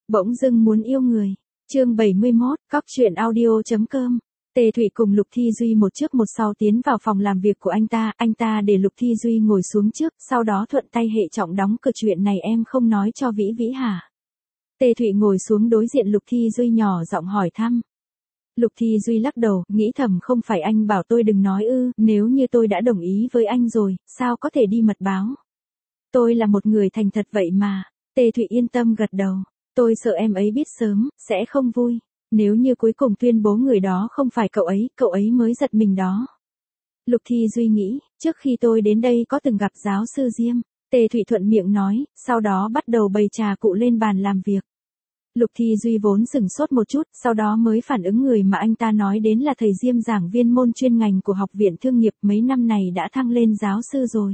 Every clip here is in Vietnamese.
Bỗng dưng muốn yêu người. Chương 71, cóc truyện audio.com. Tề Thụy cùng Lục Thi Duy một trước một sau tiến vào phòng làm việc của anh ta để Lục Thi Duy ngồi xuống trước, sau đó thuận tay hệ trọng đóng cửa. Chuyện này em không nói cho Vĩ Vĩ hả? Tề Thụy ngồi xuống đối diện Lục Thi Duy nhỏ giọng hỏi thăm. Lục Thi Duy lắc đầu, nghĩ thầm không phải anh bảo tôi đừng nói ư, nếu như tôi đã đồng ý với anh rồi, sao có thể đi mật báo? Tôi là một người thành thật vậy mà. Tề Thụy yên tâm gật đầu. Tôi sợ em ấy biết sớm, sẽ không vui. Nếu như cuối cùng tuyên bố người đó không phải cậu ấy mới giật mình đó. Lục Thi Duy nghĩ, trước khi tôi đến đây có từng gặp giáo sư Diêm. Tề Thụy thuận miệng nói, sau đó bắt đầu bày trà cụ lên bàn làm việc. Lục Thi Duy vốn sửng sốt một chút, sau đó mới phản ứng người mà anh ta nói đến là thầy Diêm, giảng viên môn chuyên ngành của Học viện Thương nghiệp, mấy năm này đã thăng lên giáo sư rồi.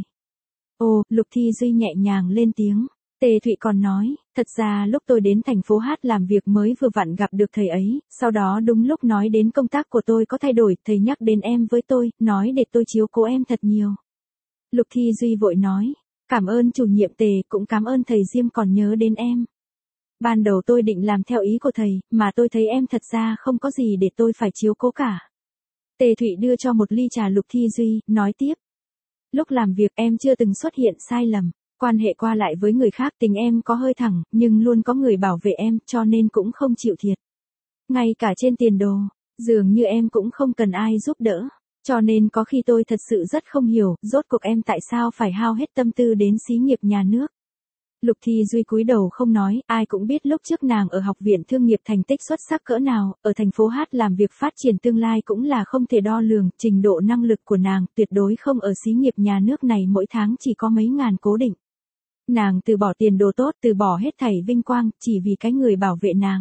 Ồ, Lục Thi Duy nhẹ nhàng lên tiếng. Tề Thụy còn nói, thật ra lúc tôi đến thành phố Hát làm việc mới vừa vặn gặp được thầy ấy, sau đó đúng lúc nói đến công tác của tôi có thay đổi, thầy nhắc đến em với tôi, nói để tôi chiếu cố em thật nhiều. Lục Thi Duy vội nói, cảm ơn chủ nhiệm Tề, cũng cảm ơn thầy Diêm còn nhớ đến em. Ban đầu tôi định làm theo ý của thầy, mà tôi thấy em thật ra không có gì để tôi phải chiếu cố cả. Tề Thụy đưa cho một ly trà Lục Thi Duy, nói tiếp. Lúc làm việc em chưa từng xuất hiện sai lầm. Quan hệ qua lại với người khác tình em có hơi thẳng, nhưng luôn có người bảo vệ em, cho nên cũng không chịu thiệt. Ngay cả trên tiền đồ, dường như em cũng không cần ai giúp đỡ. Cho nên có khi tôi thật sự rất không hiểu, rốt cuộc em tại sao phải hao hết tâm tư đến xí nghiệp nhà nước. Lục Thi Duy cúi đầu không nói, ai cũng biết lúc trước nàng ở Học viện Thương nghiệp thành tích xuất sắc cỡ nào, ở thành phố Hát làm việc phát triển tương lai cũng là không thể đo lường, trình độ năng lực của nàng tuyệt đối không ở xí nghiệp nhà nước này mỗi tháng chỉ có mấy ngàn cố định. Nàng từ bỏ tiền đồ tốt, từ bỏ hết thảy vinh quang, chỉ vì cái người bảo vệ nàng.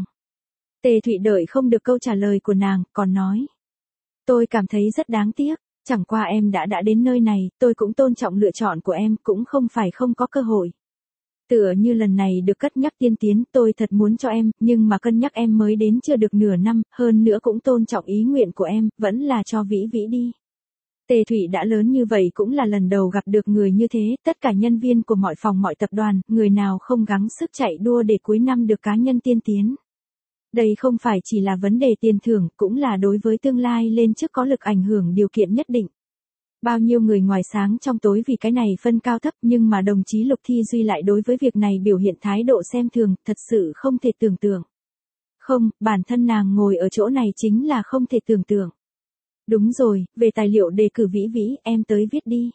Tề Thụy đợi không được câu trả lời của nàng, còn nói. Tôi cảm thấy rất đáng tiếc, chẳng qua em đã đến nơi này, tôi cũng tôn trọng lựa chọn của em, cũng không phải không có cơ hội. Tựa như lần này được cất nhắc tiên tiến, tôi thật muốn cho em, nhưng mà cân nhắc em mới đến chưa được nửa năm, hơn nữa cũng tôn trọng ý nguyện của em, vẫn là cho Vĩ Vĩ đi. Tề Thụy đã lớn như vậy cũng là lần đầu gặp được người như thế, tất cả nhân viên của mọi phòng mọi tập đoàn, người nào không gắng sức chạy đua để cuối năm được cá nhân tiên tiến. Đây không phải chỉ là vấn đề tiền thưởng, cũng là đối với tương lai lên chức có lực ảnh hưởng điều kiện nhất định. Bao nhiêu người ngoài sáng trong tối vì cái này phân cao thấp, nhưng mà đồng chí Lục Thi Duy lại đối với việc này biểu hiện thái độ xem thường, thật sự không thể tưởng tượng. Không, bản thân nàng ngồi ở chỗ này chính là không thể tưởng tượng. Đúng rồi, về tài liệu đề cử Vĩ Vĩ, em tới viết đi.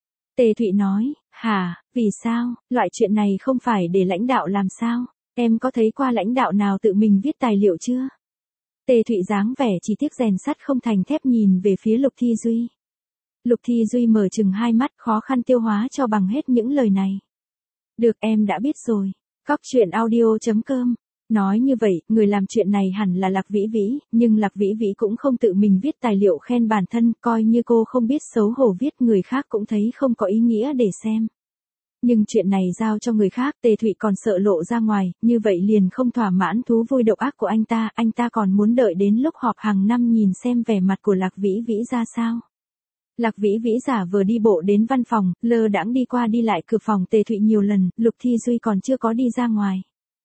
Tề Thụy nói, hả, vì sao, loại chuyện này không phải để lãnh đạo làm sao, em có thấy qua lãnh đạo nào tự mình viết tài liệu chưa? Tề Thụy dáng vẻ chỉ tiếc rèn sắt không thành thép nhìn về phía Lục Thi Duy. Lục Thi Duy mở chừng hai mắt, khó khăn tiêu hóa cho bằng hết những lời này. Được, em đã biết rồi. cóc truyện audio.com. Nói như vậy, người làm chuyện này hẳn là Lạc Vĩ Vĩ, nhưng Lạc Vĩ Vĩ cũng không tự mình viết tài liệu khen bản thân, coi như cô không biết xấu hổ viết, người khác cũng thấy không có ý nghĩa để xem. Nhưng chuyện này giao cho người khác, Tề Thụy còn sợ lộ ra ngoài, như vậy liền không thỏa mãn thú vui độc ác của anh ta còn muốn đợi đến lúc họp hàng năm nhìn xem vẻ mặt của Lạc Vĩ Vĩ ra sao. Lạc Vĩ Vĩ giả vừa đi bộ đến văn phòng, lơ đãng đi qua đi lại cửa phòng Tề Thụy nhiều lần, Lục Thi Duy còn chưa có đi ra ngoài.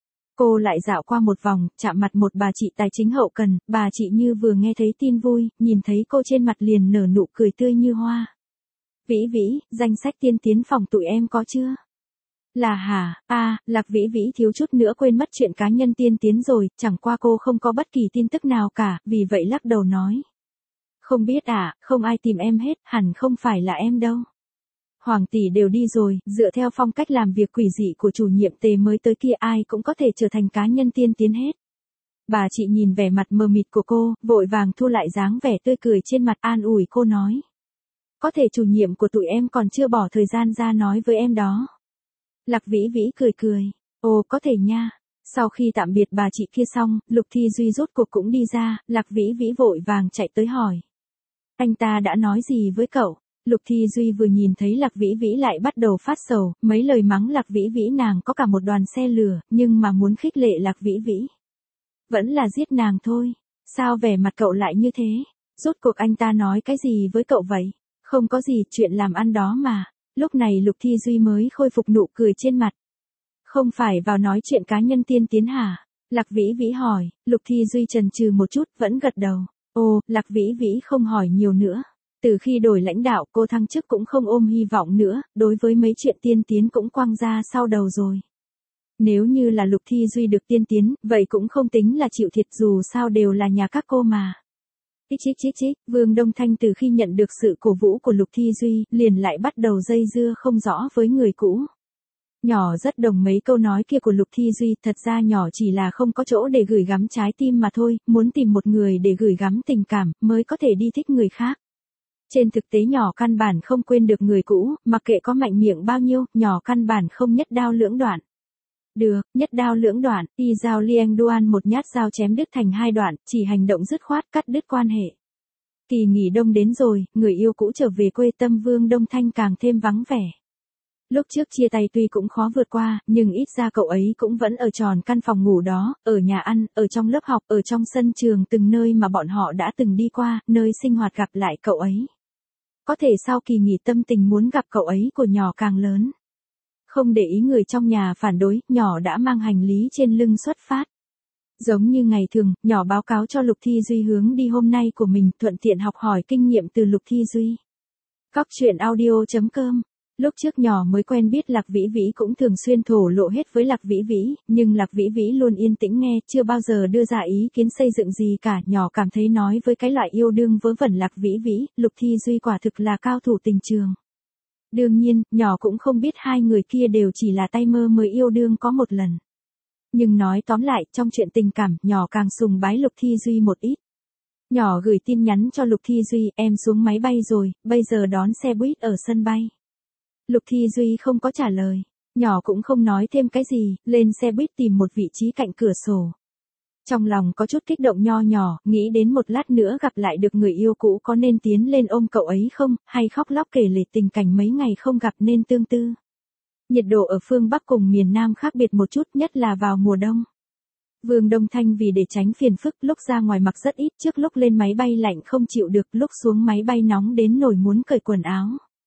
Cô lại dạo qua một vòng, chạm mặt một bà chị tài chính hậu cần, bà chị như vừa nghe thấy tin vui, nhìn thấy cô trên mặt liền nở nụ cười tươi như hoa. Vĩ Vĩ, danh sách tiên tiến phòng tụi em có chưa? Là hả, Lạc Vĩ Vĩ thiếu chút nữa quên mất chuyện cá nhân tiên tiến rồi, chẳng qua cô không có bất kỳ tin tức nào cả, vì vậy lắc đầu nói. Không biết không ai tìm em hết, hẳn không phải là em đâu. Hoàng tỷ đều đi rồi, dựa theo phong cách làm việc quỷ dị của chủ nhiệm Tề mới tới kia ai cũng có thể trở thành cá nhân tiên tiến hết. Bà chị nhìn vẻ mặt mờ mịt của cô, vội vàng thu lại dáng vẻ tươi cười trên mặt, an ủi cô nói. Có thể chủ nhiệm của tụi em còn chưa bỏ thời gian ra nói với em đó. Lạc Vĩ Vĩ cười cười, ồ có thể nha. Sau khi tạm biệt bà chị kia xong, Lục Thi Duy rốt cuộc cũng đi ra, Lạc Vĩ Vĩ vội vàng chạy tới hỏi. Anh ta đã nói gì với cậu? Lục Thi Duy vừa nhìn thấy Lạc Vĩ Vĩ lại bắt đầu phát sầu, mấy lời mắng Lạc Vĩ Vĩ nàng có cả một đoàn xe lửa, nhưng mà muốn khích lệ Lạc Vĩ Vĩ. Vẫn là giết nàng thôi. Sao vẻ mặt cậu lại như thế? Rốt cuộc anh ta nói cái gì với cậu vậy? Không có gì, chuyện làm ăn đó mà. Lúc này Lục Thi Duy mới khôi phục nụ cười trên mặt. Không phải vào nói chuyện cá nhân tiên tiến hả? Lạc Vĩ Vĩ hỏi, Lục Thi Duy chần chừ một chút, vẫn gật đầu. Ồ, Lạc Vĩ Vĩ không hỏi nhiều nữa. Từ khi đổi lãnh đạo cô thăng chức cũng không ôm hy vọng nữa, đối với mấy chuyện tiên tiến cũng quăng ra sau đầu rồi. Nếu như là Lục Thi Duy được tiên tiến, vậy cũng không tính là chịu thiệt dù sao đều là nhà các cô mà. Chích, Vương Đông Thanh từ khi nhận được sự cổ vũ của Lục Thi Duy, liền lại bắt đầu dây dưa không rõ với người cũ. Nhỏ rất đồng mấy câu nói kia của Lục Thi Duy, thật ra nhỏ chỉ là không có chỗ để gửi gắm trái tim mà thôi, muốn tìm một người để gửi gắm tình cảm, mới có thể đi thích người khác. Trên thực tế nhỏ căn bản không quên được người cũ, mặc kệ có mạnh miệng bao nhiêu, nhỏ căn bản không nhất đao lưỡng đoạn. Được, nhất đao lưỡng đoạn, y dao lieng đoan một nhát dao chém đứt thành hai đoạn, chỉ hành động dứt khoát cắt đứt quan hệ. Kỳ nghỉ đông đến rồi, người yêu cũ trở về quê tâm Vương Đông Thanh càng thêm vắng vẻ. Lúc trước chia tay tuy cũng khó vượt qua, nhưng ít ra cậu ấy cũng vẫn ở tròn căn phòng ngủ đó, ở nhà ăn, ở trong lớp học, ở trong sân trường từng nơi mà bọn họ đã từng đi qua, nơi sinh hoạt gặp lại cậu ấy. Có thể sau kỳ nghỉ tâm tình muốn gặp cậu ấy của nhỏ càng lớn. Không để ý người trong nhà phản đối, nhỏ đã mang hành lý trên lưng xuất phát. Giống như ngày thường, nhỏ báo cáo cho Lục Thi Duy hướng đi hôm nay của mình, thuận tiện học hỏi kinh nghiệm từ Lục Thi Duy. Cóc truyện audio.com. Lúc trước nhỏ mới quen biết Lạc Vĩ Vĩ cũng thường xuyên thổ lộ hết với Lạc Vĩ Vĩ, nhưng Lạc Vĩ Vĩ luôn yên tĩnh nghe, chưa bao giờ đưa ra ý kiến xây dựng gì cả. Nhỏ cảm thấy nói với cái loại yêu đương vớ vẩn Lạc Vĩ Vĩ, Lục Thi Duy quả thực là cao thủ tình trường. Đương nhiên, nhỏ cũng không biết hai người kia đều chỉ là tay mơ mới yêu đương có một lần. Nhưng nói tóm lại, trong chuyện tình cảm, nhỏ càng sùng bái Lục Thi Duy một ít. Nhỏ gửi tin nhắn cho Lục Thi Duy, em xuống máy bay rồi, bây giờ đón xe buýt ở sân bay. Lục Thi Duy không có trả lời. Nhỏ cũng không nói thêm cái gì, lên xe buýt tìm một vị trí cạnh cửa sổ. Trong lòng có chút kích động nho nhỏ, nghĩ đến một lát nữa gặp lại được người yêu cũ có nên tiến lên ôm cậu ấy không, hay khóc lóc kể lể tình cảnh mấy ngày không gặp nên tương tư. Nhiệt độ ở phương Bắc cùng miền Nam khác biệt một chút, nhất là vào mùa đông. Vương Đông Thanh vì để tránh phiền phức lúc ra ngoài mặc rất ít, trước lúc lên máy bay lạnh không chịu được, lúc xuống máy bay nóng đến nổi muốn cởi quần áo.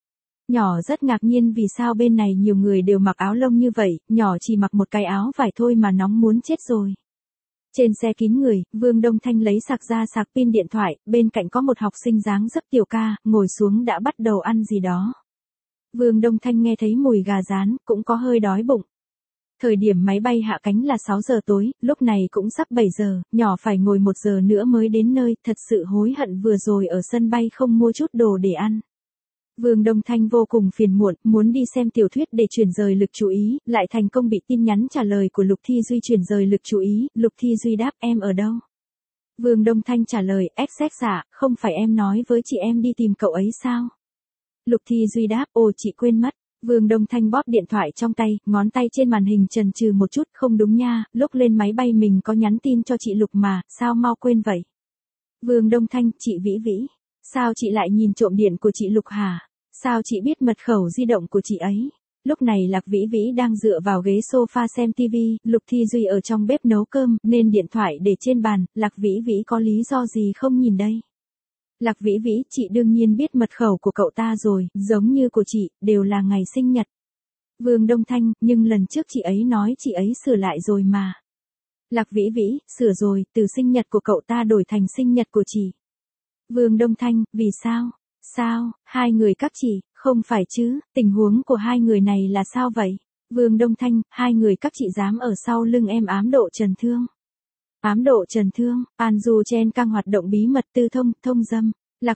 Nhỏ rất ngạc nhiên vì sao bên này nhiều người đều mặc áo lông như vậy, nhỏ chỉ mặc một cái áo vải thôi mà nóng muốn chết rồi. Trên xe kín người, Vương Đông Thanh lấy sạc ra sạc pin điện thoại, bên cạnh có một học sinh dáng dấp tiểu ca, ngồi xuống đã bắt đầu ăn gì đó. Vương Đông Thanh nghe thấy mùi gà rán, cũng có hơi đói bụng. Thời điểm máy bay hạ cánh là 6 giờ tối, lúc này cũng sắp 7 giờ, nhỏ phải ngồi 1 giờ nữa mới đến nơi, thật sự hối hận vừa rồi ở sân bay không mua chút đồ để ăn. Vương Đông Thanh vô cùng phiền muộn, muốn đi xem tiểu thuyết để chuyển rời lực chú ý, lại thành công bị tin nhắn trả lời của Lục Thi Duy chuyển rời lực chú ý. Lục Thi Duy đáp em ở đâu? Vương Đông Thanh trả lời, XX không phải em nói với chị em đi tìm cậu ấy sao? Lục Thi Duy đáp, ồ chị quên mất. Vương Đông Thanh bóp điện thoại trong tay, ngón tay trên màn hình chần chừ một chút, không đúng nha, lúc lên máy bay mình có nhắn tin cho chị Lục mà, sao mau quên vậy? Vương Đông Thanh, chị Vĩ Vĩ, sao chị lại nhìn trộm điện của chị Lục hả? Sao chị biết mật khẩu di động của chị ấy? Lúc này Lạc Vĩ Vĩ đang dựa vào ghế sofa xem TV, Lục Thi Duy ở trong bếp nấu cơm, nên điện thoại để trên bàn, Lạc Vĩ Vĩ có lý do gì không nhìn đây? Lạc Vĩ Vĩ, chị đương nhiên biết mật khẩu của cậu ta rồi, giống như của chị, đều là ngày sinh nhật. Vương Đông Thanh, nhưng lần trước chị ấy nói chị ấy sửa lại rồi mà. Lạc Vĩ Vĩ, sửa rồi, từ sinh nhật của cậu ta đổi thành sinh nhật của chị. Vương Đông Thanh, vì sao? Sao, hai người các chị, không phải chứ, tình huống của hai người này là sao vậy? Vương Đông Thanh, hai người các chị dám ở sau lưng em ám độ trần thương. Ám độ trần thương, An Du Chen căng hoạt động bí mật tư thông dâm. Lạc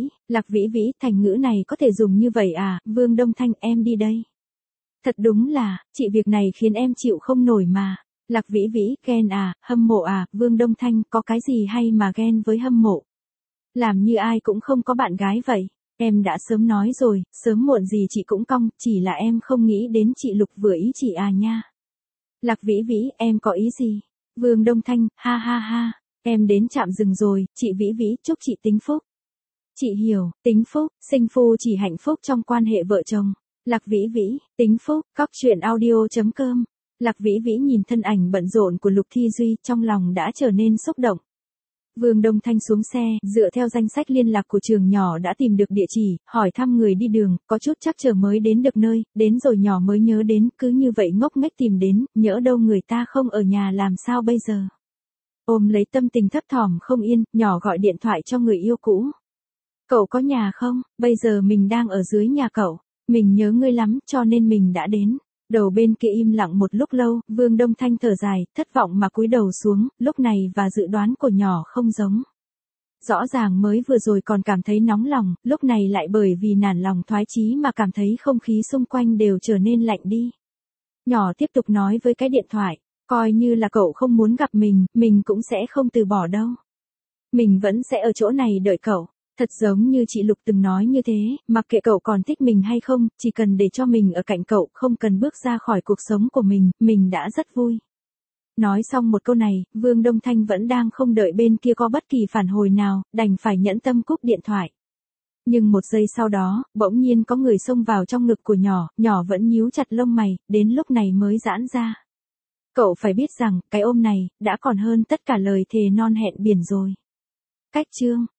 Vĩ Vĩ, thành ngữ này có thể dùng như vậy à? Vương Đông Thanh, em đi đây. Thật đúng là, chị việc này khiến em chịu không nổi mà. Lạc Vĩ Vĩ, ghen à, hâm mộ à? Vương Đông Thanh, có cái gì hay mà ghen với hâm mộ? Làm như ai cũng không có bạn gái vậy. Em đã sớm nói rồi, sớm muộn gì chị cũng cong, chỉ là em không nghĩ đến chị Lục vừa ý chị à nha. Lạc Vĩ Vĩ, em có ý gì? Vương Đông Thanh, ha ha ha, em đến trạm dừng rồi, chị Vĩ Vĩ, chúc chị tính phúc. Chị hiểu, tính phúc, sinh phu chỉ hạnh phúc trong quan hệ vợ chồng. Lạc Vĩ Vĩ, tính phúc, cóc truyện audio.com. Lạc Vĩ Vĩ nhìn thân ảnh bận rộn của Lục Thi Duy, trong lòng đã trở nên xúc động. Vương Đông Thanh xuống xe, dựa theo danh sách liên lạc của trường nhỏ đã tìm được địa chỉ, hỏi thăm người đi đường, có chút trắc trở mới đến được nơi, đến rồi nhỏ mới nhớ đến, cứ như vậy ngốc nghếch tìm đến, nhỡ đâu người ta không ở nhà làm sao bây giờ. Ôm lấy tâm tình thấp thỏm không yên, nhỏ gọi điện thoại cho người yêu cũ. Cậu có nhà không? Bây giờ mình đang ở dưới nhà cậu. Mình nhớ ngươi lắm cho nên mình đã đến. Đầu bên kia im lặng một lúc lâu, Vương Đông Thanh thở dài, thất vọng mà cúi đầu xuống, lúc này và dự đoán của nhỏ không giống. Rõ ràng mới vừa rồi còn cảm thấy nóng lòng, lúc này lại bởi vì nản lòng thoái chí mà cảm thấy không khí xung quanh đều trở nên lạnh đi. Nhỏ tiếp tục nói với cái điện thoại, coi như là cậu không muốn gặp mình cũng sẽ không từ bỏ đâu. Mình vẫn sẽ ở chỗ này đợi cậu. Thật giống như chị Lục từng nói như thế, mặc kệ cậu còn thích mình hay không, chỉ cần để cho mình ở cạnh cậu, không cần bước ra khỏi cuộc sống của mình đã rất vui. Nói xong một câu này, Vương Đông Thanh vẫn đang không đợi bên kia có bất kỳ phản hồi nào, đành phải nhẫn tâm cúp điện thoại. Nhưng một giây sau đó, bỗng nhiên có người xông vào trong ngực của nhỏ vẫn nhíu chặt lông mày, đến lúc này mới giãn ra. Cậu phải biết rằng, cái ôm này, đã còn hơn tất cả lời thề non hẹn biển rồi. Cách chương